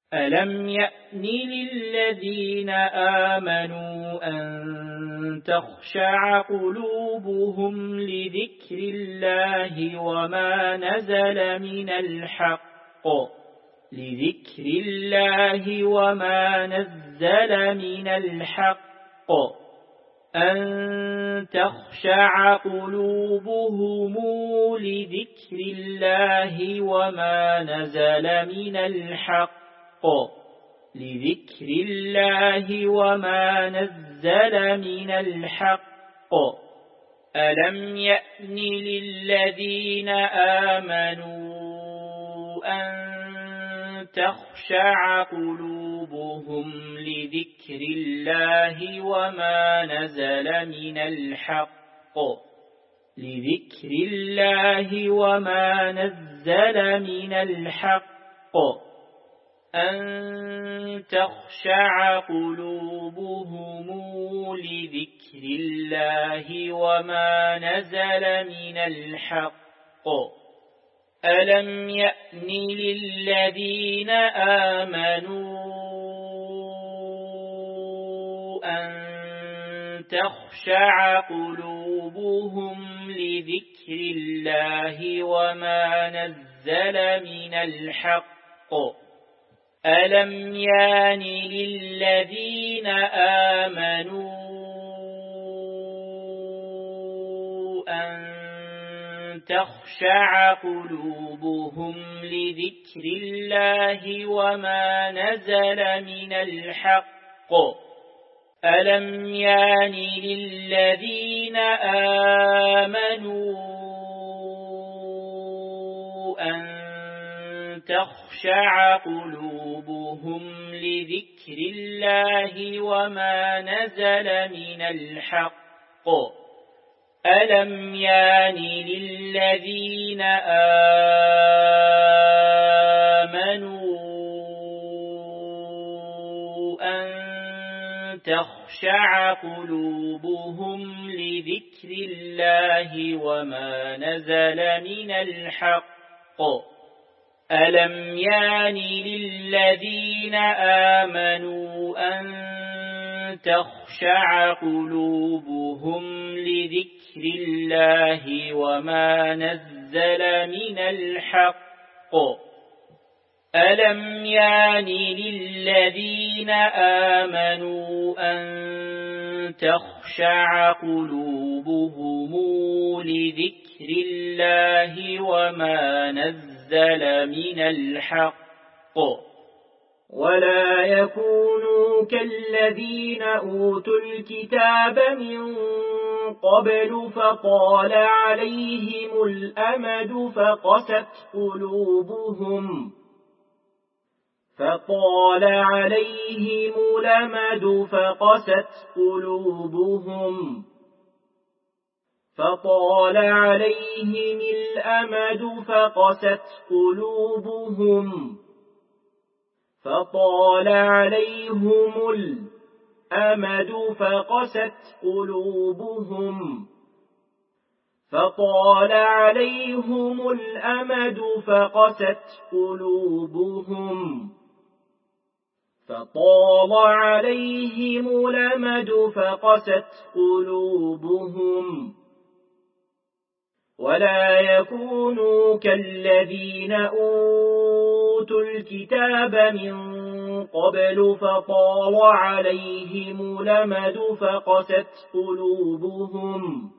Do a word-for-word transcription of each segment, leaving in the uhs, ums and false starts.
ألم يأن للذين آمنوا أن تخشع قلوبهم لذكر الله وما نزل من الحق لذكر الله وما نزل من الحق أن تخشع قلوبهم لذكر الله وما نزل من الحق لذكر الله وما نزل من الحق ألم يأن للذين آمنوا أن تخشع قلوبهم لذكر الله وما نزل من الحق لذكر الله وما نزل من الحق أن تخشع قلوبهم لذكر الله وما نزل من الحق ألم يأن للذين آمنوا أن تخشع قلوبهم لذكر الله وما نزل من الحق ألم يأن للذين آمنوا أن تخشع قلوبهم لذكر الله وما نزل من الحق ألم يأن للذين آمنوا أن تخشع قلوبهم لذكر الله وما نزل من الحق ألم يأن للذين آمنوا أن تخشع قلوبهم لذكر الله وما نزل من الحق ألم يأن للذين آمنوا أن تخشع قلوبهم لذكر الله وما نزل من الحق ألم يأن للذين آمنوا أن تخشع قلوبهم لذكر الله وما نزل من الحق ولا يكونوا كالذين أوتوا الكتاب من قبل فطال عليهم الأمد فقست قلوبهم فطال عليهم الأمد فقست قلوبهم فطال عليهم الأمد فقست قلوبهم فطال عليهم الأمد فقست قلوبهم فطال عليهم الأمد فقست قلوبهم فطال عليهم الأمد فقست قلوبهم ولا يكونوا كالذين أوتوا الكتاب من قبل فطال عليهم الأمد فقست قلوبهم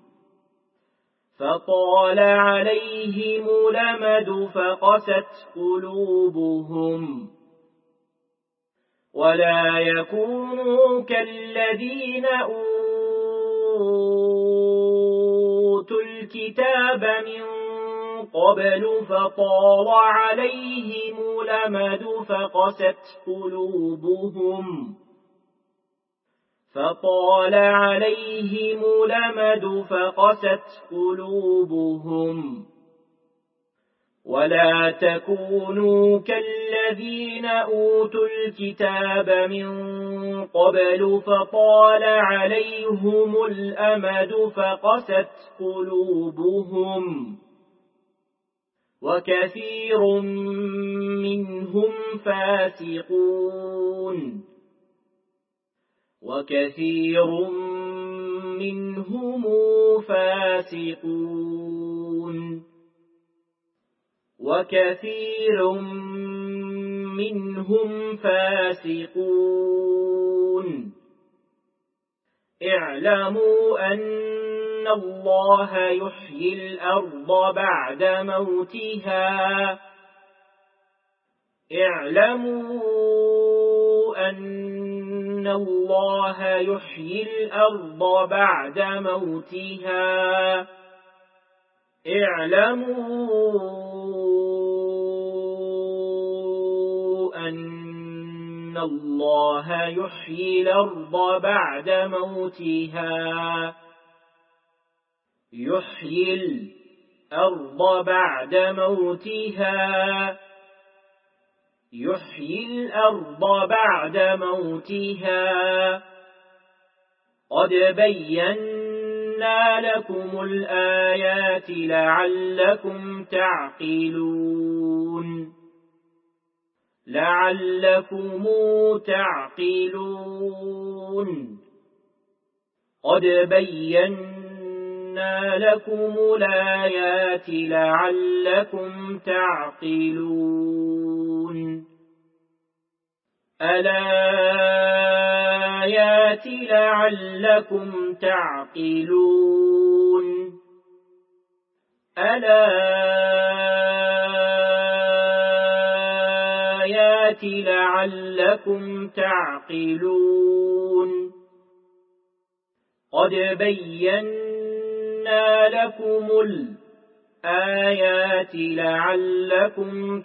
فطال عليهم الأمد فقست قلوبهم ولا يكونوا كالذين أوتوا الكتاب من قبل فطال عليهم الأمد فقست قلوبهم فطال عليهم الأمد فقست قلوبهم ولا تكونوا كالذين أوتوا الكتاب من قبل فطال عليهم الأمد فقست قلوبهم وكثير منهم فاسقون وكثير منهم فاسقون وكثير منهم فاسقون اعلموا أن الله يحيي الأرض بعد موتها اعلموا أن الله يحيي الأرض بعد موتها اعلموا أن الله يحيي الأرض بعد موتها يحيي الأرض بعد موتها يحيي الأرض بعد موتها قد بينا لكم الآيات لعلكم تعقلون لعلكم تعقلون قد بينا لكم الآيات لعلكم تعقلون الآيات لعلكم تعقلون الآيات لعلكم تعقلون قد بينا لكم الآيات لعلكم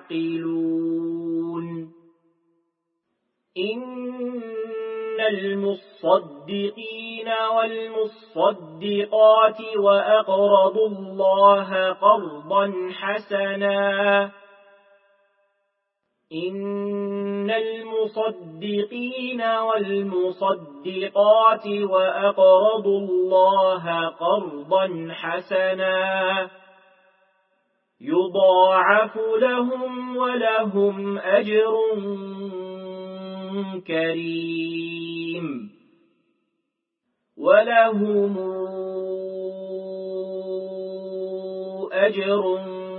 تعقلون إن المصدقين والمصدقات وأقرضوا الله قرضا حسنا إن المصدقين والمصدقات وأقرضوا الله قرضا حسنا يضاعف لهم ولهم أجر كريم ولهم أجر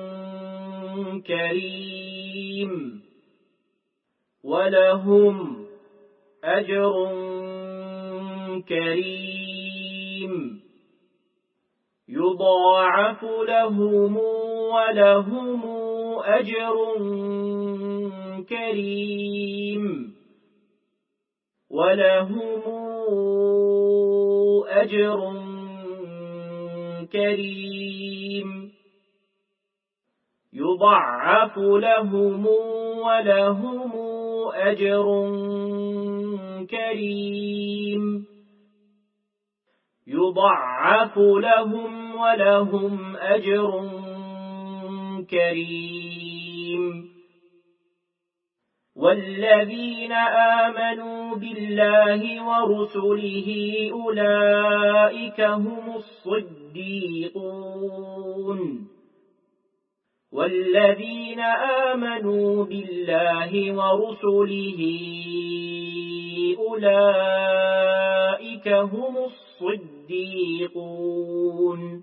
كريم ولهم أجر كريم يضاعف لهم ولهم أجر كريم ولهم أجر كريم يضاعف لهم ولهم أجر كريم يضاعف لهم ولهم أجر كريم والذين آمنوا بالله ورسله أولئك هم الصديقون والذين آمنوا بالله ورسله أولئك هم الصديقون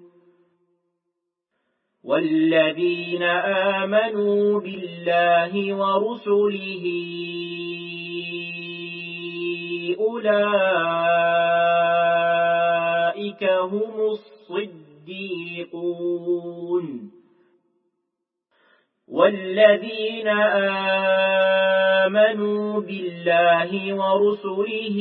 والذين آمنوا بالله ورسله أولئك هم الصديقون والذين آمنوا بالله ورسله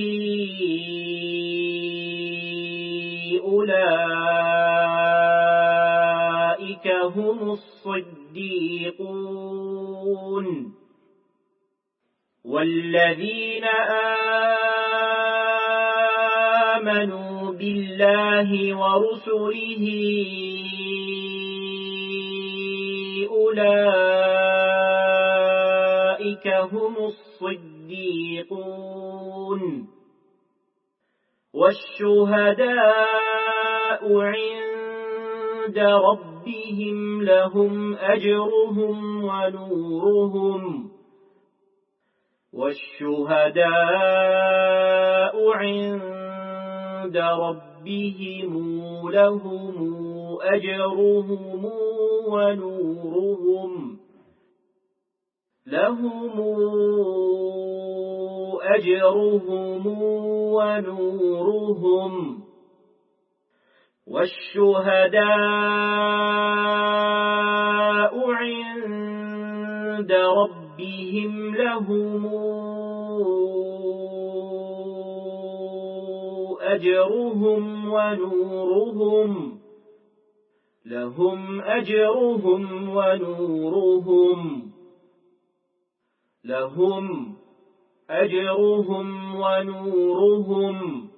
أولئك هم الصديقون والذين آمنوا بالله ورسله أولئك هم الصديقون والشهداء عند ربهم ربهم لهم أجرهم ونورهم والشهداء عند ربهم لهم أجرهم ونورهم لهم أجرهم ونورهم والشهداء عند ربهم لهم أجرهم ونورهم لهم أجرهم ونورهم لهم أجرهم ونورهم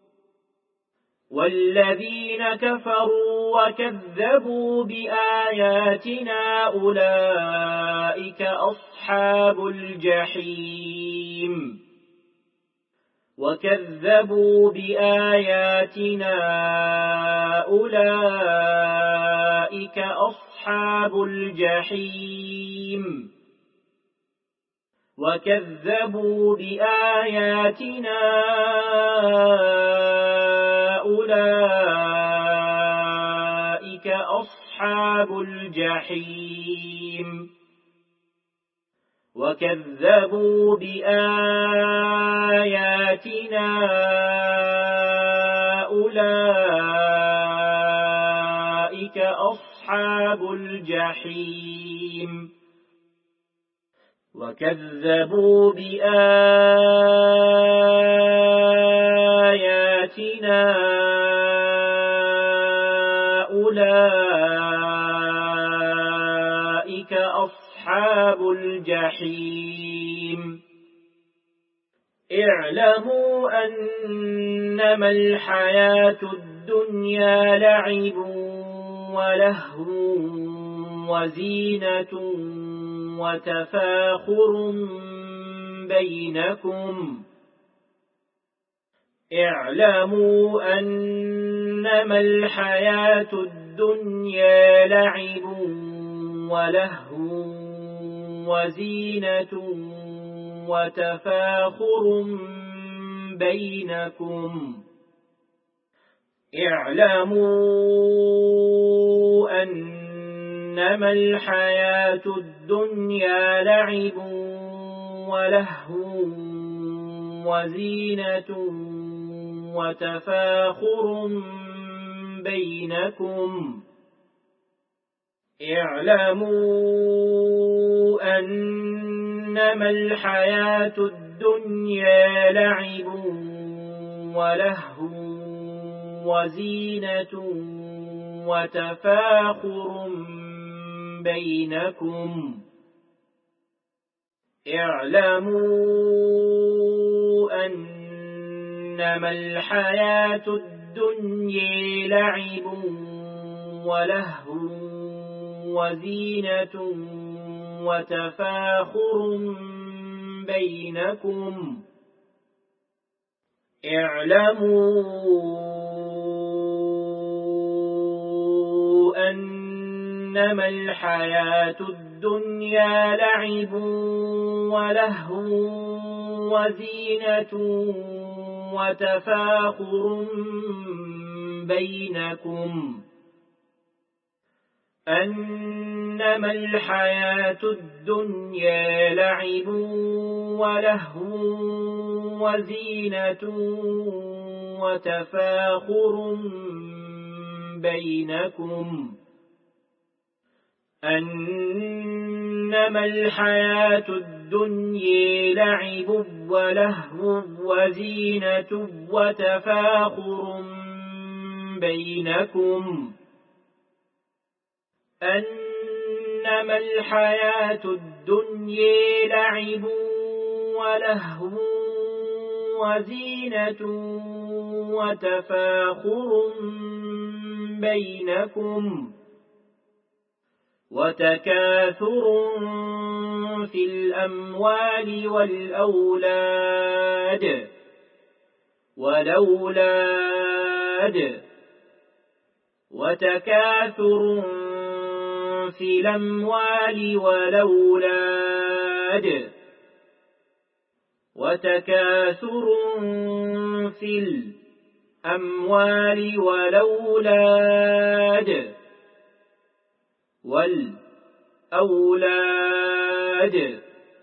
والذين كفروا وكذبوا بآياتنا أولئك أصحاب الجحيم وكذبوا بآياتنا أولئك أصحاب الجحيم وكذبوا بآياتنا أولئك أصحاب الجحيم وكذبوا بآياتنا أولئك أصحاب الجحيم وكذبوا بآياتنا أولئك أصحاب الجحيم اعلموا أنما الحياة الدنيا لعب ولهو وزينة وتفاخر بينكم اعلموا أنما الحياة الدنيا لعب ولهو وزينة وتفاخر بينكم اعلموا أنما الحياة الدنيا لعب ولهو وزينة وتفاخر بينكم اعلموا أنما الحياة الدنيا لعب ولهو وزينة وتفاخر بينكم اعلموا أنما الحياة الدنيا لعب ولهو وزينة وتفاخر بينكم اعلموا أنما الحياة الدنيا لعب ولهو وزينة وتفاخر بينكم أنما الحياة الدنيا لعب ولهو وزينة وتفاخر بينكم أنما الحياة الدنيا لعب ولهو وزينة وتفاخر بينكم أنما الحياة الدنيا لعب ولهو وزينة وتفاخر بينكم وتكاثر في الأموال والأولاد والأولاد وتكاثر في الأموال والأولاد وتكاثر في الأموال والأولاد والأولاد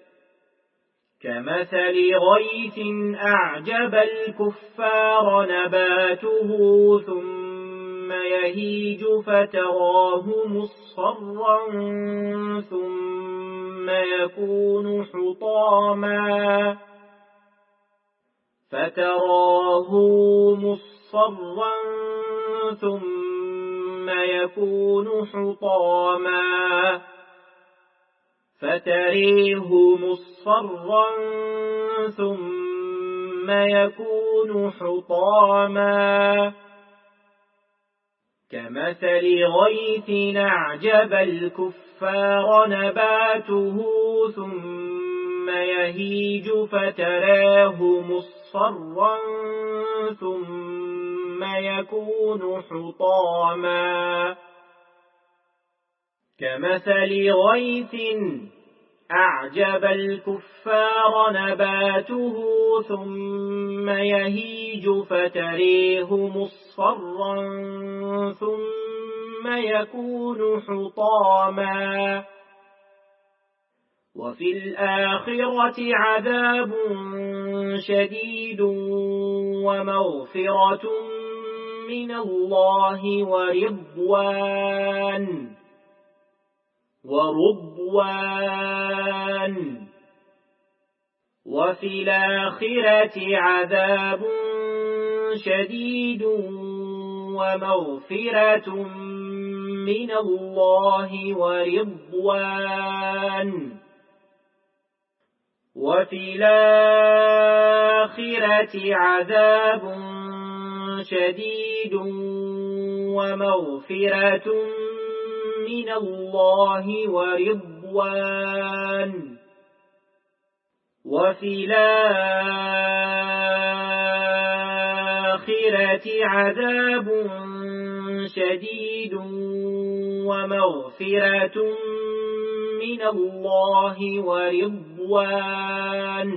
كمثل غيث أعجب الكفار نباته ثم يهيج فتراه مصفرا ثم يكون حطاما فتراه مصفرا ثم يكون حطاما فتريه مصفرا ثم يكون حطاما كمثل غيث أعجب الكفار نباته ثم يهيج فتراه مصفرا ثم يكون حطاما كمثل غيث أعجب الكفار نباته ثم يهيج فتريه مصفرا ثم يكون حطاما وفي الآخرة عذاب شديد ومغفرة من الله ورضوان ورضوان وفي الآخرة عذاب شديد ومغفرة من الله ورضوان وفي الآخرة عذاب شديد ومغفرة من الله ورضوان وفي الآخرة عذاب شديد ومغفرة من الله ورضوان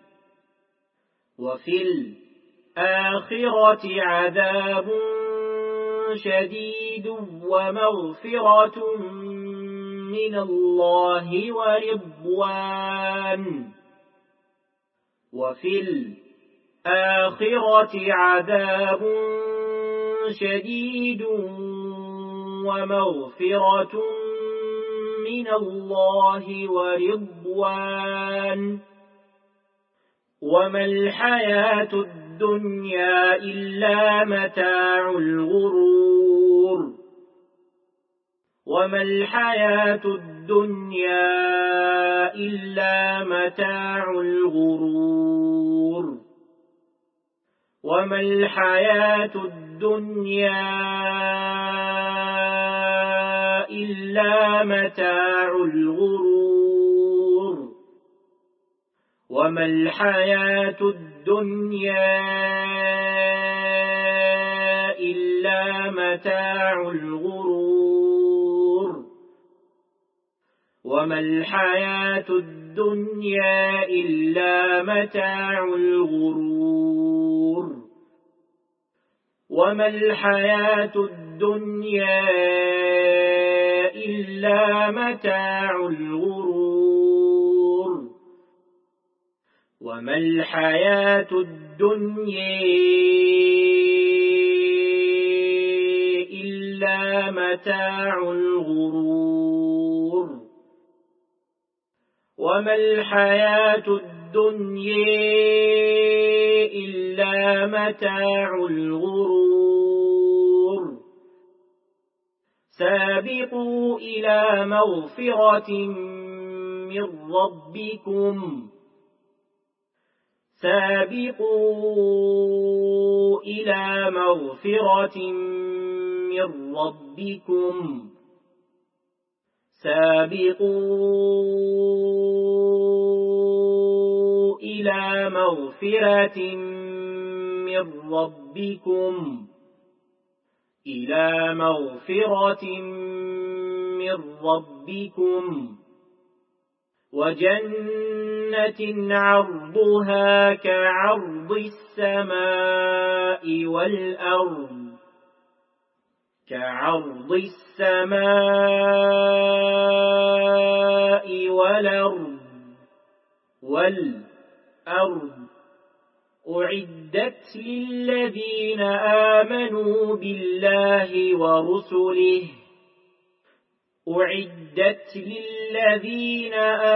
وفي الآخرة عذاب شديد ومغفرة من الله ورضوان وفي الآخرة عذاب شديد ومغفرة من الله ورضوان وما الحياة الدنيا إلا متاع الغرور وما الحياة الدنيا إلا متاع الغرور وما الحياة الدنيا إلا متاع الغرور وما الحياة الدنيا إلا متاع الغرور وما الحياة الدنيا إلا متاع الغرور وما الحياة الدنيا إلا متاع الغرور وما الحياة الدنيا إلا متاع الغرور وما الحياة الدنيا إلا متاع الغرور سابقوا إلى مغفرة من ربكم سابقوا إلى مغفرة من ربكم سابقوا إلى مغفرة من ربكم إلى مغفرة من من ربكم وجنة عرضها كعرض السماء والأرض كعرض السماء والأرض والأرض أعدت للذين آمنوا بالله ورسله أعدت للذين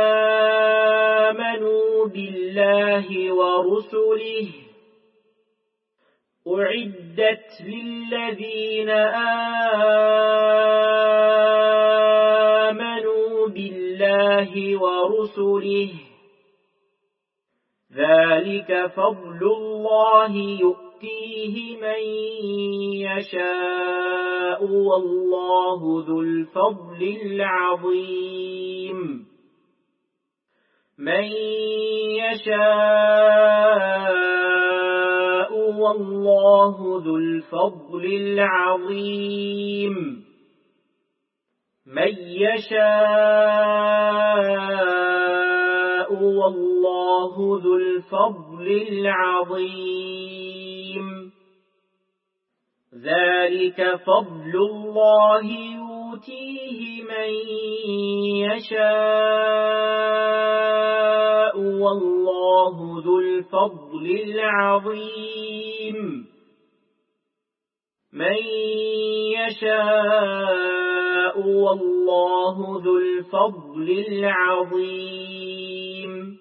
آمنوا بالله ورسله أعدت للذين آمنوا بالله ورسله ذلك فضل الله يؤتيه من يشاء والله ذو الفضل العظيم من يشاء والله ذو الفضل العظيم من يشاء والله ذو الفضل العظيم ذلك فضل الله يؤتيه من يشاء والله ذو الفضل العظيم من يشاء والله ذو الفضل العظيم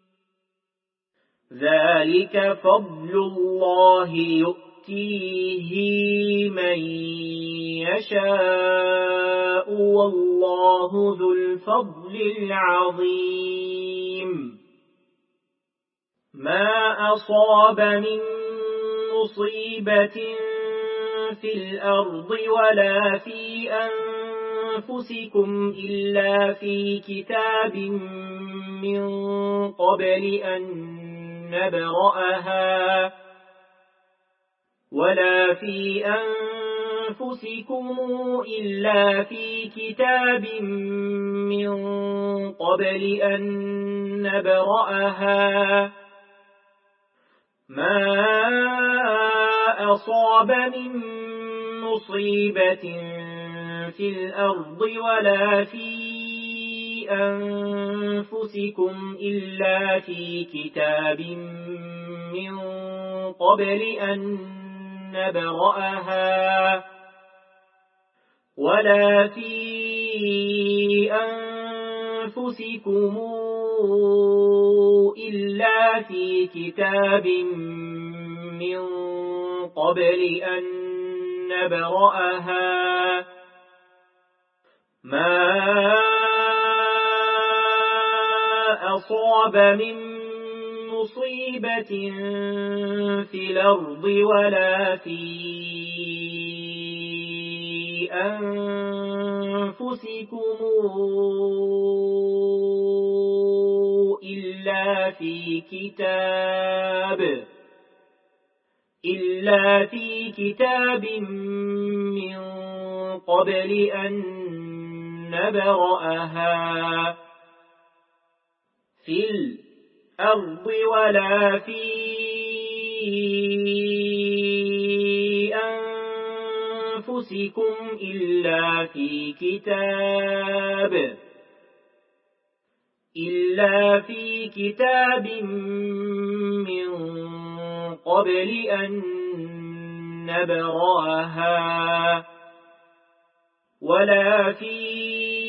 ذلك فضل الله يؤتيه من يشاء والله ذو الفضل العظيم ما أصاب من مصيبة في الأرض ولا في أنفسكم إلا في كتاب من قبل أن نبرأها ولا في أنفسكم إلا في كتاب من قبل أن نبرأها ما أصاب من مصيبة في الأرض ولا في أنفسكم إلا في كتاب من قبل أن نبرأها ولا في أنفسكم إلا في كتاب من قبل أن نبرأها ما أصاب من مصيبة في الأرض ولا في أنفسكم إلا في كتاب إلا في كتاب من قبل أن نبرأها في الأرض ولا في أنفسكم إلا في كتاب إلا في كتاب من قبل أن نبرأها ولا في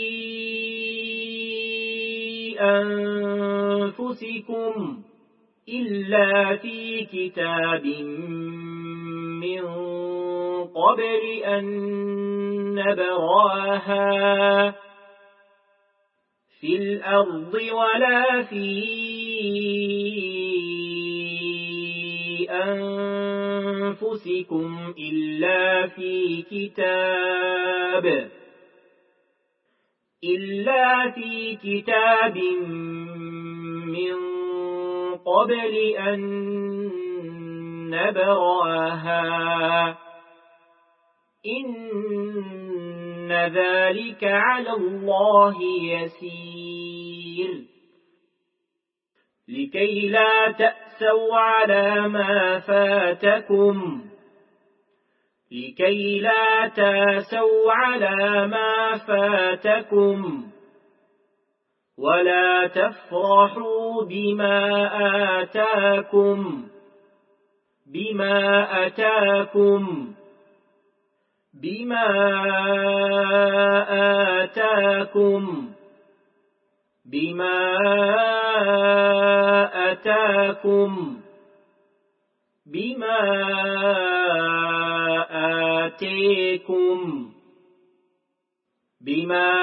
أنفسكم إلا في كتاب من قبل أن نبرأها في الأرض ولا في أنفسكم إلا في كتاب إلا في كتاب من قبل أن نبرأها إن إن ذلك على الله يسير لكي لا تأسوا على ما فاتكم لكي لا تأسوا على ما فاتكم ولا تفرحوا بما آتاكم بما أتاكم بما آتاكم بما أتاكم بما آتيكم بما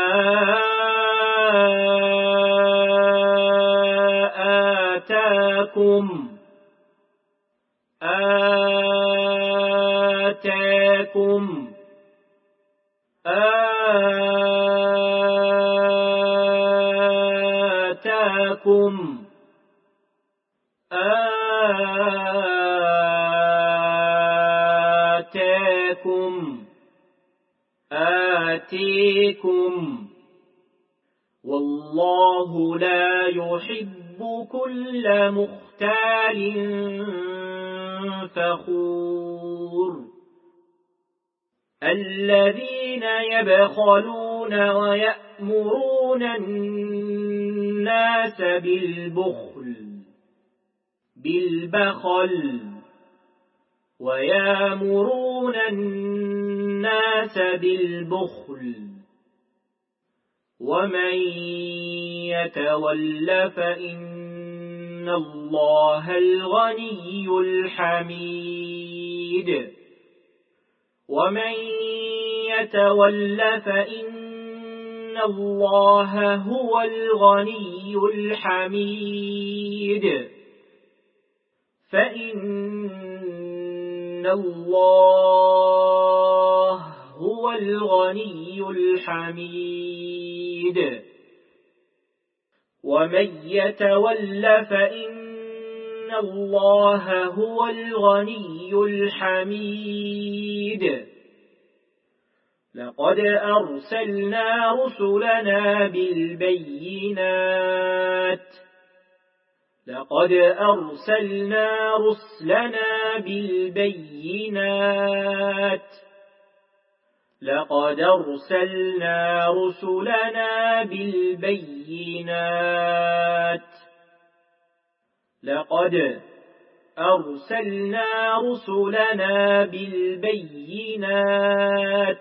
آتاكم آتاكم آتاكم آتاكم آتيكم والله لا يحب كل مختال فخور الذين يبخلون ويأمرون الناس بالبخل بالبخل ويأمرون الناس بالبخل ومن يتول فإن الله الغني الحميد ومن يتول فإن الله هو الغني الحميد فإن الله هو الغني الحميد ومن يتول فإن الله هو الغني الحميد لقد أرسلنا رسلنا بالبينات لقد أرسلنا رسلنا بالبينات لقد أرسلنا رسلنا بالبينات لقد أرسلنا رسلنا بالبينات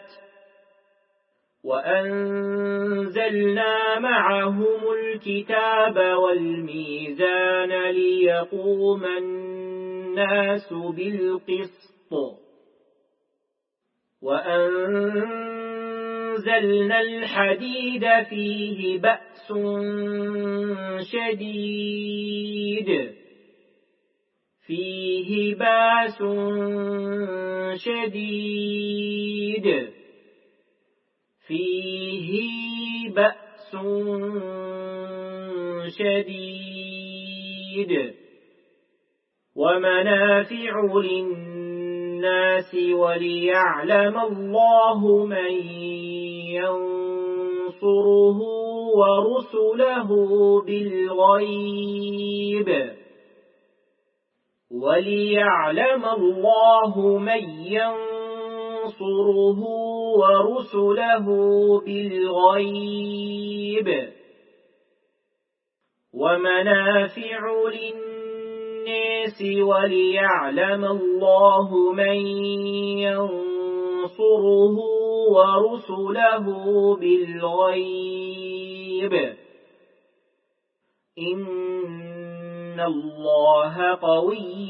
وأنزلنا معهم الكتاب والميزان ليقوم الناس بالقسط وأنزلنا الحديد فيه بأس شديد فيه بأس شديد فيه بأس شديد ومنافع للناس وليعلم الله من ينصره ورسله بالغيب وليعلم الله من ينصره ورسله بالغيب ومنافع للناس وليعلم الله من ينصره ورسله بالغيب إن الله قوي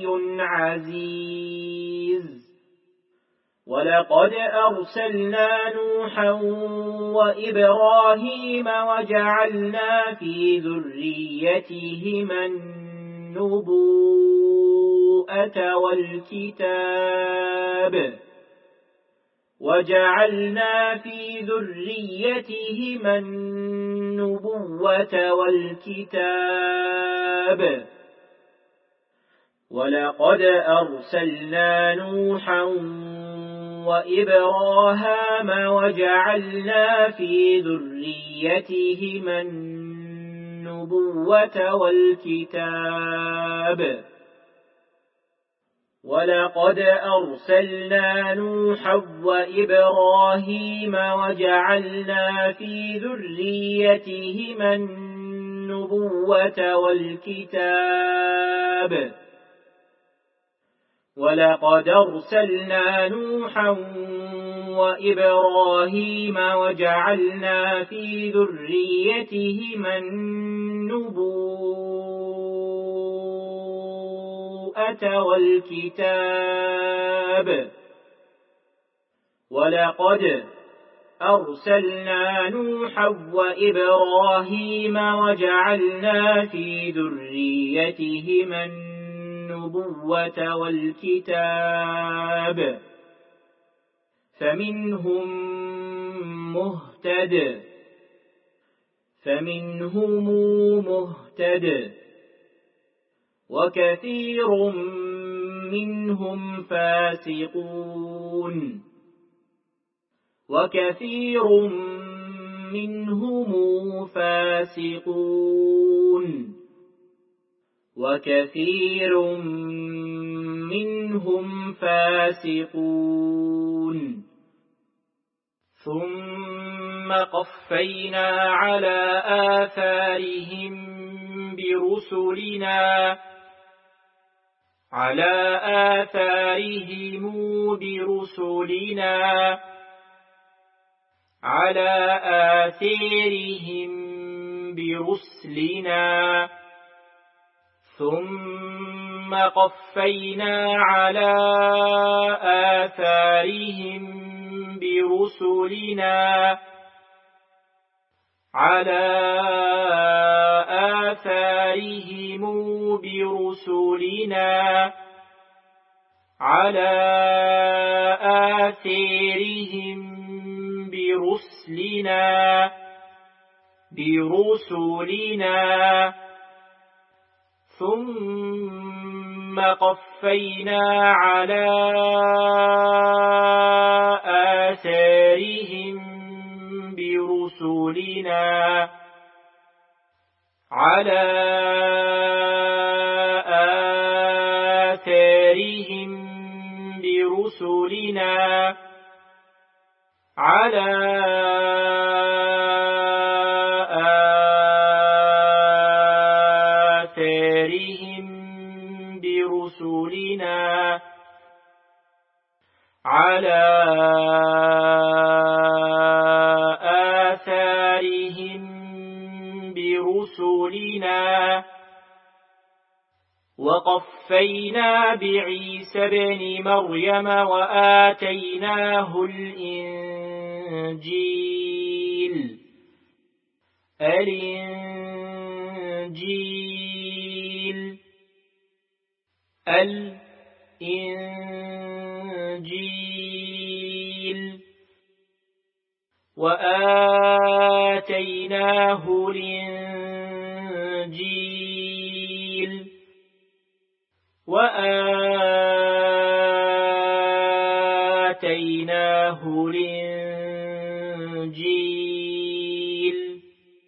عزيز ولقد أرسلنا نوحا وإبراهيم وجعلنا في ذريتهما النبوءة والكتاب وجعلنا في ذريتهما النبوة والكتاب ولقد أرسلنا نوحا وإبراهام وجعلنا في ذريتهما النبوة والكتاب ولقد أرسلنا نوحا وإبراهيم وجعلنا في ذريتهما النبوة والكتاب ولقد أرسلنا نوحا وإبراهيم وجعلنا في ذريتهما النبوة والكتاب ولقد أرسلنا نوحا وإبراهيم وجعلنا في ذريتهما النبوة والكتاب فمنهم مهتد فمنهم مهتد وكثير منهم فاسقون وكثير منهم فاسقون وكثير منهم فاسقون ثم قفينا على آثارهم برسلنا على آثارهم برسلنا على آثارهم برسلنا ثم قفينا على آثارهم برسلنا على آثارهم برسلنا على آثارهم برسلنا برسلنا ثم قفينا على آثارهم برسلنا على آثارهم برسلنا على آثارهم برسلنا على آثارهم برسلنا وقفينا بعيسى ابن مريم وآتيناه الإنجيل الإنجيل الإنجيل وآتيناه الإنجيل وآتيناه الإنجيل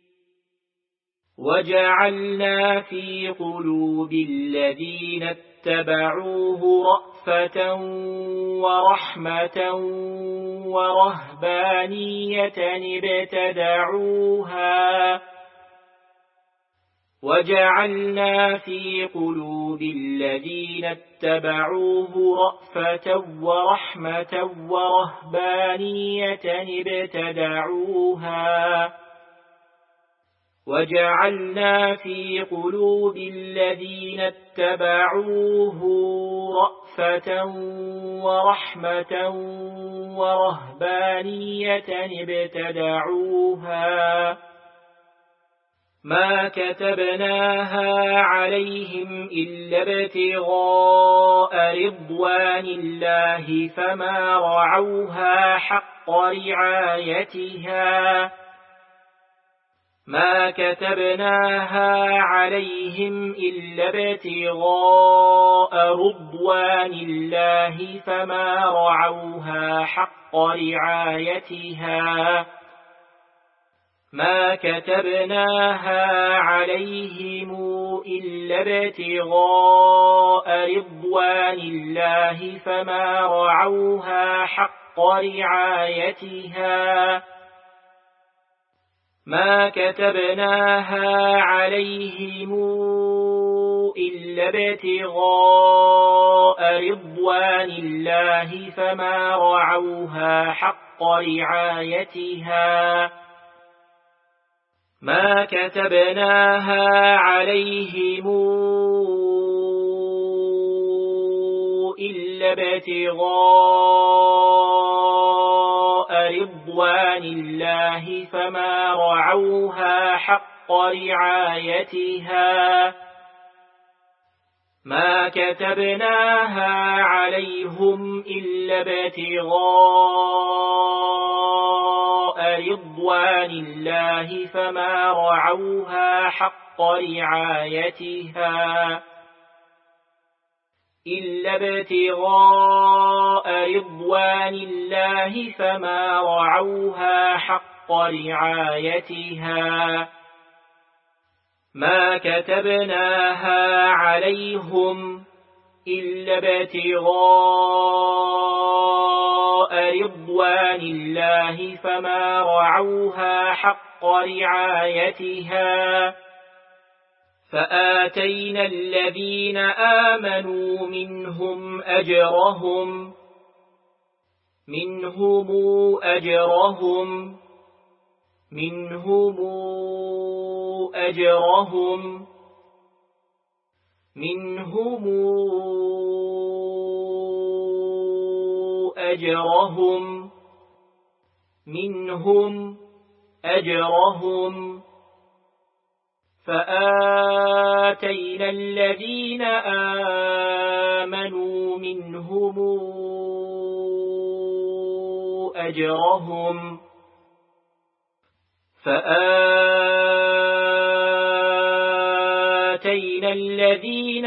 وجعلنا في قلوب الذين اتبعوه رأفة ورحمة ورهبانية ابتدعوها وجعلنا في قلوب الذين اتبعوه رأفة ورحمة ورهبانية ابتدعوها وجعلنا في قلوب الذين اتبعوه رأفة ورحمة ورهبانية ابتدعوها ما كتبناها عليهم إلا ابتغاء رضوان الله فما رعوها حق رعايتها ما كتبناها عليهم إلا ابتغاء رضوان الله فما رعوها حق رعايتها ما كتبناها عليهم إلا ابتغاء رضوان الله فما رعوها حق رعايتها ما كتبناها عليهم إلا ابتغاء رضوان الله فما رعوها حق رعايتها ما كتبناها عليهم إلا ابتغاء رضوان الله فما رعوها حق رعايتها ما كتبناها عليهم إلا ابتغاء رضوان الله فما رعوها حق رعايتها إلا ابتغاء رضوان الله فما رعوها حق رعايتها ما كتبناها عليهم إلا ابتغاء رضوان الله فما رعوها حق رعايتها فآتينا الذين آمنوا منهم أجرهم منهم أجرهم منهم أجرهم منهم أجرهم منهم أجرهم فآتينا الذين آمنوا منهم أجرهم فآتينا الذين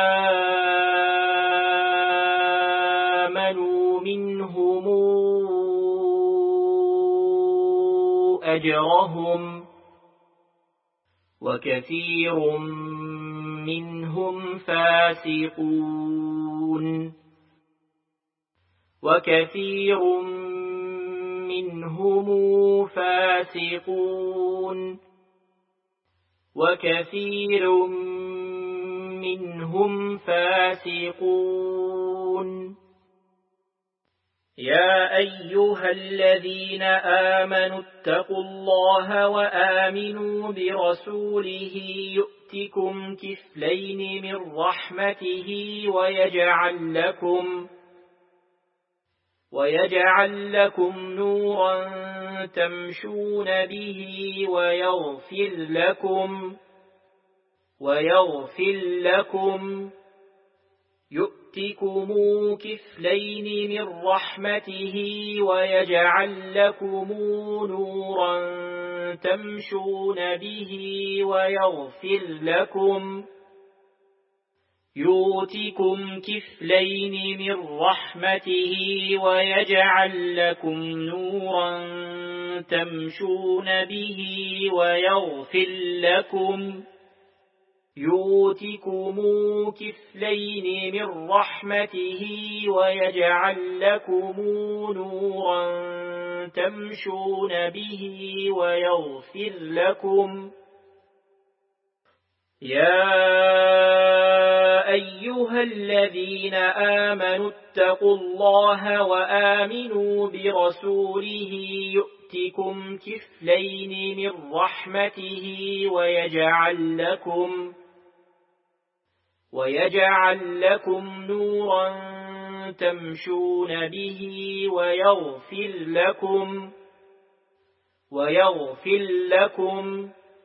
آمنوا منهم أجرهم وكثير منهم فاسقون وكثير منهم فاسقون وكثير منهم فاسقون يا أيها الذين آمنوا اتقوا الله وآمنوا برسوله يؤتكم كفلين من رحمته ويجعل لكم ويجعل لكم نورا تمشون به ويغفر لكم ويغفر لكم يؤتكم كفلين من رحمته ويجعل لكم نورا تمشون به ويغفر لكم يؤتكم كفلين من رحمته ويجعل لكم نورا تمشون به ويغفر لكم يؤتكم كفلين من رحمته ويجعل لكم نورا تمشون به ويغفر لكم يا أيها الذين آمنوا اتقوا الله وآمنوا برسوله يؤتكم كفلين من رحمته ويجعل لكم ويجعل لكم نورا تمشون به ويغفر لكم ويغفر لكم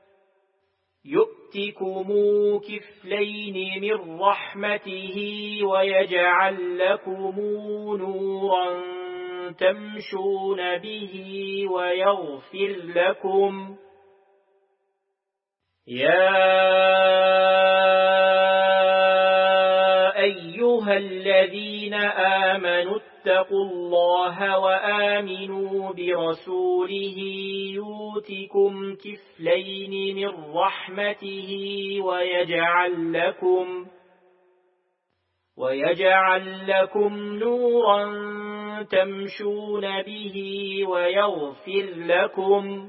يؤتكم كفلين من رحمته ويجعل لكم نورا تمشون به ويغفر لكم يا أيها الذين آمنوا اتقوا الله وآمنوا برسوله يؤتكم كفلين من رحمته ويجعل لكم ويجعل لكم نورا تمشون به ويغفر لكم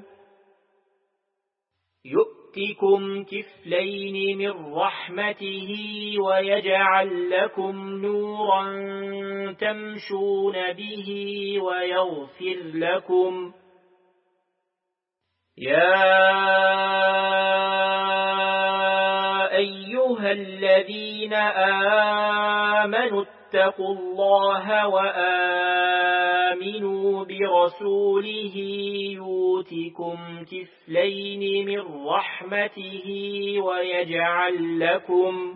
يؤتكم كفلين من رحمته ويجعل لكم نورا تمشون به ويغفر لكم يا أيها الذين آمنوا اتقوا الله وآمنوا برسوله يؤتكم كفلين من رحمته ويجعل لكم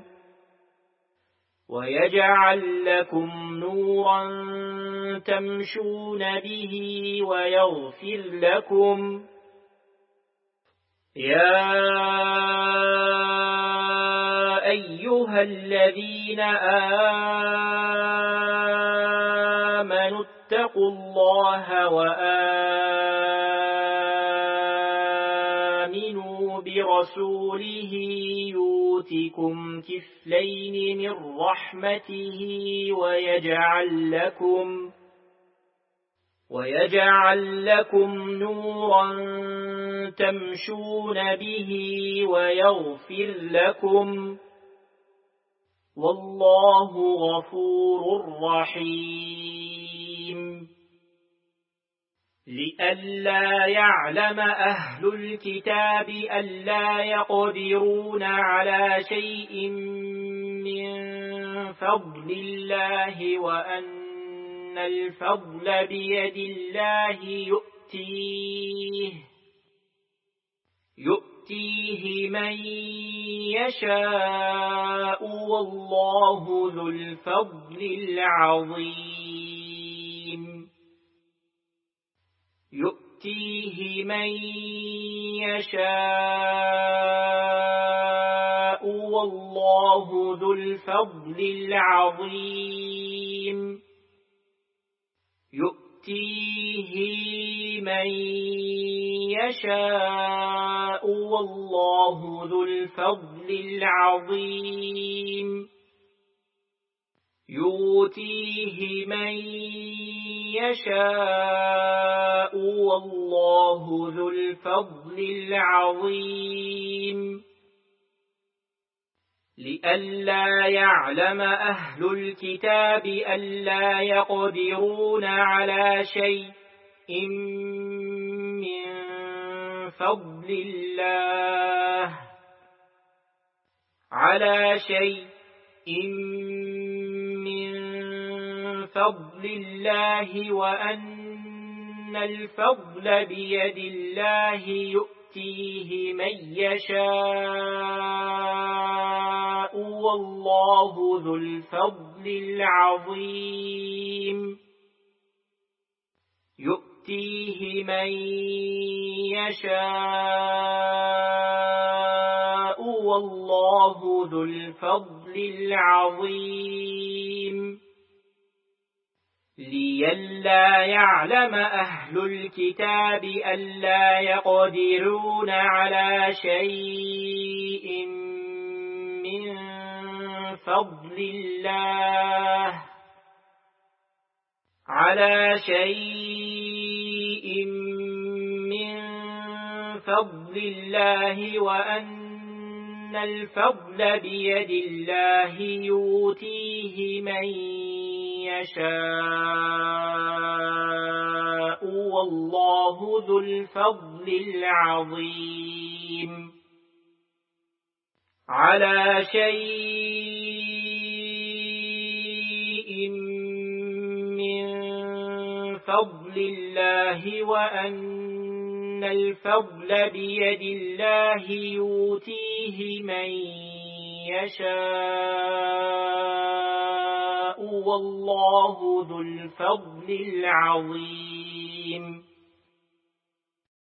ويجعل لكم نورا تمشون به ويغفر لكم يا أيها الذين آمنوا اتقوا الله وآمنوا برسوله يؤتكم كفلين من رحمته ويجعل لكم ويجعل لكم نورا تمشون به ويغفر لكم والله غفور رحيم لئلا يعلم أهل الكتاب ألا يقدرون على شيء من فضل الله وأن الفضل بيد الله يؤتيه يؤتيه من يشاء والله ذو الفضل العظيم يؤتيه من يشاء والله ذو الفضل العظيم يؤتيه من يشاء والله ذو الفضل العظيم يؤتيه من يشاء والله ذو الفضل العظيم لئلا يعلم أهل الكتاب ألا يقدرون على شيء من فضل الله على شيء من فضل الله وأن الفضل بيد الله يؤتيه من يشاء والله ذو الفضل العظيم يؤتيه من يشاء والله ذو الفضل العظيم لئلا يعلم أهل الكتاب ألا يقدرون على شيء من فضل الله على شيء من فضل الله وأن الفضل بيد الله يؤتيه من يشاء والله ذو الفضل العظيم على شيء من فضل الله وأن الفضل بيد الله يؤتيه من يشاء والله ذو الفضل العظيم